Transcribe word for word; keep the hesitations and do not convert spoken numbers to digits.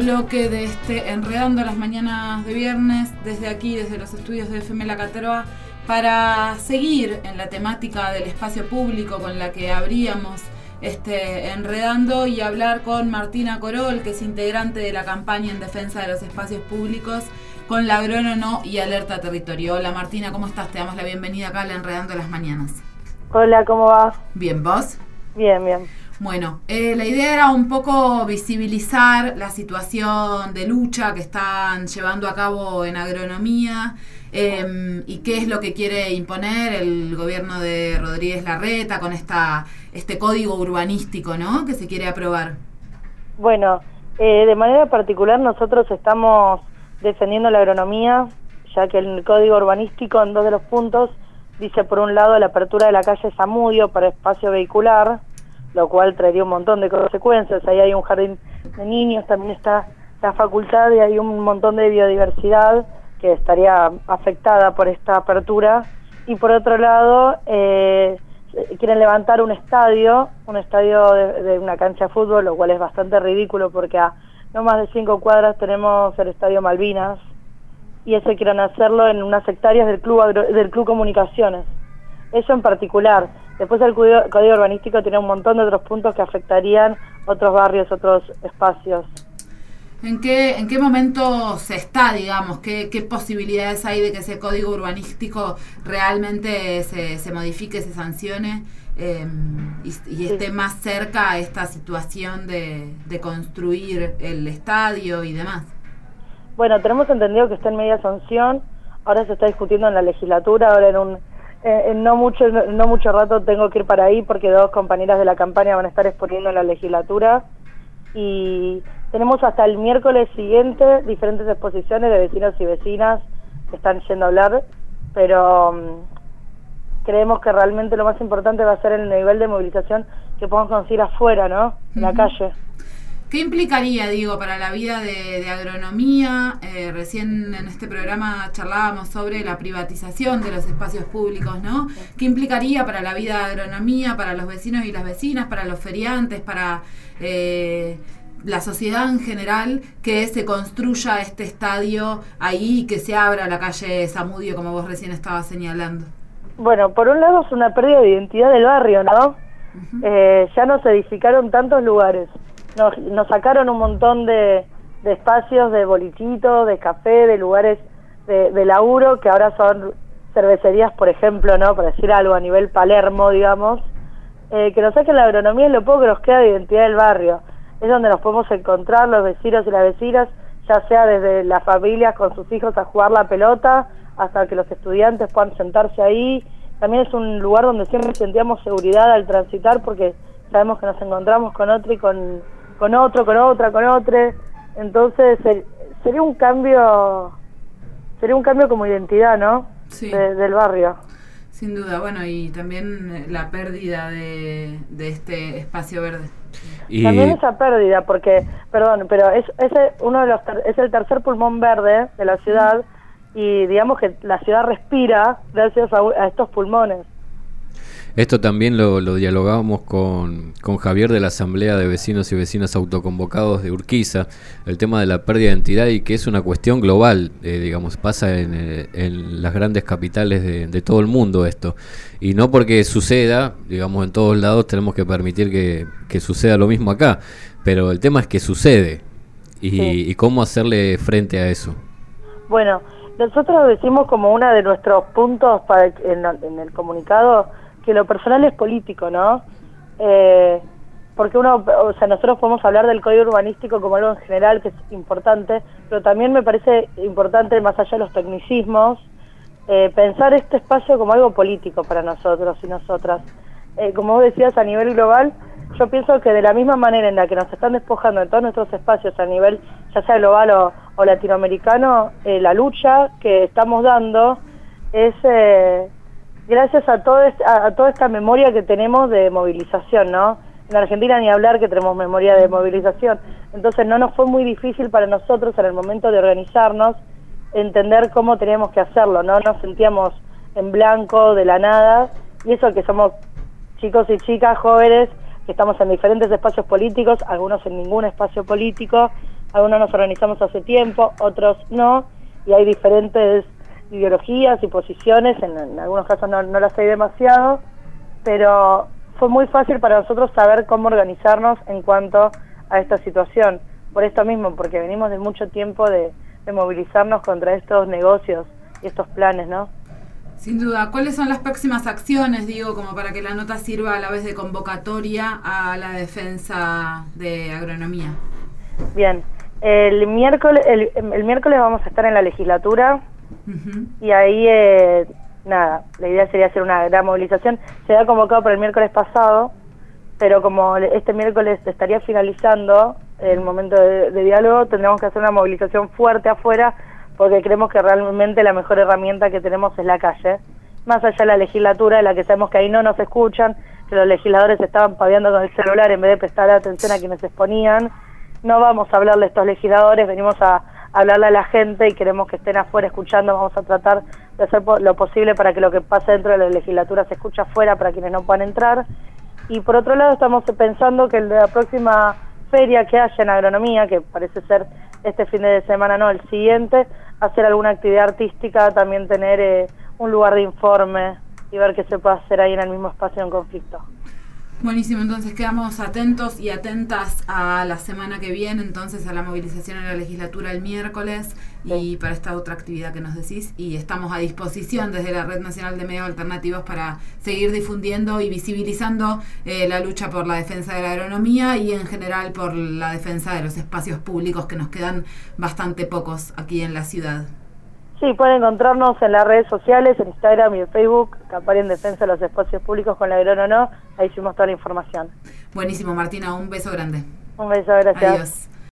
bloque de este Enredando las Mañanas de Viernes, desde aquí, desde los estudios de F M La Caterva, para seguir en la temática del espacio público con la que abríamos este Enredando y hablar con Martina Corol, que es integrante de la campaña en defensa de los espacios públicos con la Agrónono y Alerta Territorio. Hola Martina, ¿cómo estás? Te damos la bienvenida acá al Enredando las Mañanas. Hola, ¿cómo va? Bien, ¿vos? Bien, bien. Bueno, eh, la idea era un poco visibilizar la situación de lucha que están llevando a cabo en agronomía eh, y qué es lo que quiere imponer el gobierno de Rodríguez Larreta con esta este código urbanístico, ¿no?, que se quiere aprobar. Bueno, eh, de manera particular nosotros estamos defendiendo la agronomía, ya que el código urbanístico en dos de los puntos dice, por un lado, la apertura de la calle Zamudio para espacio vehicular, lo cual traería un montón de consecuencias. Ahí hay un jardín de niños, también está la facultad y hay un montón de biodiversidad que estaría afectada por esta apertura. Y por otro lado, eh, quieren levantar un estadio, un estadio de, de una cancha de fútbol, lo cual es bastante ridículo porque a no más de cinco cuadras tenemos el Estadio Malvinas, y eso quieren hacerlo en unas hectáreas del Club, Agro, del Club Comunicaciones. Eso en particular. Después el código, código urbanístico tiene un montón de otros puntos que afectarían otros barrios, otros espacios. ¿En qué, en qué momento se está, digamos? ¿Qué, qué posibilidades hay de que ese código urbanístico realmente se, se modifique, se sancione eh, y, y esté sí. más cerca a esta situación de, de construir el estadio y demás? Bueno, tenemos entendido que está en media sanción, ahora se está discutiendo en la legislatura, ahora en un eh, en no mucho no mucho rato tengo que ir para ahí porque dos compañeras de la campaña van a estar exponiendo en la legislatura y tenemos hasta el miércoles siguiente diferentes exposiciones de vecinos y vecinas que están yendo a hablar, pero um, creemos que realmente lo más importante va a ser el nivel de movilización que podamos conseguir afuera, ¿no? En uh-huh. la calle. ¿Qué implicaría, digo, para la vida de, de agronomía? Eh, recién en este programa charlábamos sobre la privatización de los espacios públicos, ¿no? ¿Qué implicaría para la vida de agronomía, para los vecinos y las vecinas, para los feriantes, para eh, la sociedad en general, que se construya este estadio ahí y que se abra la calle Zamudio, como vos recién estabas señalando? Bueno, por un lado es una pérdida de identidad del barrio, ¿no? Uh-huh. Eh, ya no se edificaron tantos lugares. Nos, nos sacaron un montón de, de espacios, de bolichitos, de café, de lugares de, de laburo, que ahora son cervecerías, por ejemplo, ¿no? Para decir algo a nivel Palermo, digamos, eh, que nos saquen la agronomía y lo poco que nos queda de identidad del barrio. Es donde nos podemos encontrar los vecinos y las vecinas, ya sea desde las familias con sus hijos a jugar la pelota, hasta que los estudiantes puedan sentarse ahí. También es un lugar donde siempre sentíamos seguridad al transitar, porque sabemos que nos encontramos con otro y con... con otro, con otra, con otro, entonces ser, sería un cambio, sería un cambio como identidad, ¿no? Sí. De, del barrio. Sin duda, bueno, y también la pérdida de, de este espacio verde. Y... También esa pérdida, porque, perdón, pero es, es, uno de los ter, es el tercer pulmón verde de la ciudad, y digamos que la ciudad respira gracias a, a estos pulmones. Esto también lo, lo dialogábamos con, con Javier de la Asamblea de Vecinos y Vecinas Autoconvocados de Urquiza, el tema de la pérdida de identidad y que es una cuestión global, eh, digamos, pasa en, en las grandes capitales de, de todo el mundo esto. Y no porque suceda, digamos, en todos lados tenemos que permitir que, que suceda lo mismo acá, pero el tema es que sucede y, sí. y cómo hacerle frente a eso. Bueno, nosotros decimos como uno de nuestros puntos para en, en el comunicado que lo personal es político, ¿no? Eh, porque uno, o sea, nosotros podemos hablar del código urbanístico como algo en general que es importante, pero también me parece importante, más allá de los tecnicismos, eh, pensar este espacio como algo político para nosotros y nosotras. Eh, como vos decías, a nivel global, yo pienso que de la misma manera en la que nos están despojando de todos nuestros espacios a nivel, ya sea global o, o latinoamericano, eh, la lucha que estamos dando es... Eh, gracias a, todo este, a, a toda esta memoria que tenemos de movilización, ¿no? En Argentina ni hablar que tenemos memoria de movilización. Entonces no nos fue muy difícil para nosotros en el momento de organizarnos entender cómo teníamos que hacerlo, ¿no? Nos sentíamos en blanco de la nada, y eso que somos chicos y chicas jóvenes que estamos en diferentes espacios políticos, algunos en ningún espacio político, algunos nos organizamos hace tiempo, otros no, y hay diferentes ideologías y posiciones, en, en algunos casos no, no las hay demasiado, pero fue muy fácil para nosotros saber cómo organizarnos en cuanto a esta situación, por esto mismo, porque venimos de mucho tiempo de, de movilizarnos contra estos negocios y estos planes, ¿no? Sin duda. ¿Cuáles son las próximas acciones, digo, como para que la nota sirva a la vez de convocatoria a la defensa de agronomía? Bien, el miércoles, el, el miércoles vamos a estar en la legislatura, uh-huh. y ahí, eh, nada, la idea sería hacer una gran movilización. Se había convocado para el miércoles pasado, pero como este miércoles estaría finalizando el momento de, de diálogo, tendremos que hacer una movilización fuerte afuera, porque creemos que realmente la mejor herramienta que tenemos es la calle, más allá de la legislatura, en la que sabemos que ahí no nos escuchan, que los legisladores estaban paviando con el celular en vez de prestar atención a quienes se exponían. No vamos a hablarle a estos legisladores, venimos a hablarle a la gente y queremos que estén afuera escuchando. Vamos a tratar de hacer lo posible para que lo que pase dentro de la legislatura se escuche afuera para quienes no puedan entrar. Y por otro lado estamos pensando que el de la próxima feria que haya en agronomía, que parece ser este fin de semana, no, el siguiente, hacer alguna actividad artística, también tener eh, un lugar de informe y ver qué se puede hacer ahí en el mismo espacio en conflicto. Buenísimo, entonces quedamos atentos y atentas a la semana que viene, entonces a la movilización en la legislatura el miércoles, sí. Y para esta otra actividad que nos decís, y estamos a disposición desde la Red Nacional de Medios Alternativos para seguir difundiendo y visibilizando eh, la lucha por la defensa de la agronomía y en general por la defensa de los espacios públicos, que nos quedan bastante pocos aquí en la ciudad. Sí, pueden encontrarnos en las redes sociales, en Instagram y en Facebook, Campari en Defensa de los Espacios Públicos con la Agrónono, ahí hicimos toda la información. Buenísimo, Martina, un beso grande. Un beso, gracias. Adiós.